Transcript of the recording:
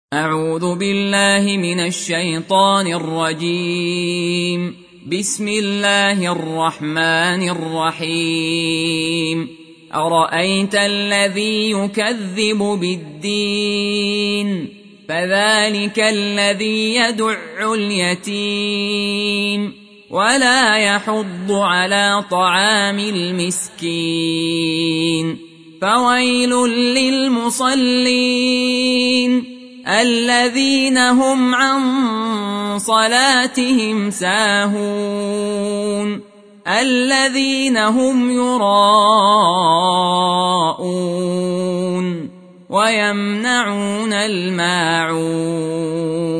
أعوذ بالله من الشيطان الرجيم. بسم الله الرحمن الرحيم. أرأيت الذي يكذب بالدين فذلك الذي يدع اليتيم ولا يحض على طعام المسكين فويل للمصلين الذين هم عن صلاتهم ساهون الذين هم يراءون ويمنعون الماعون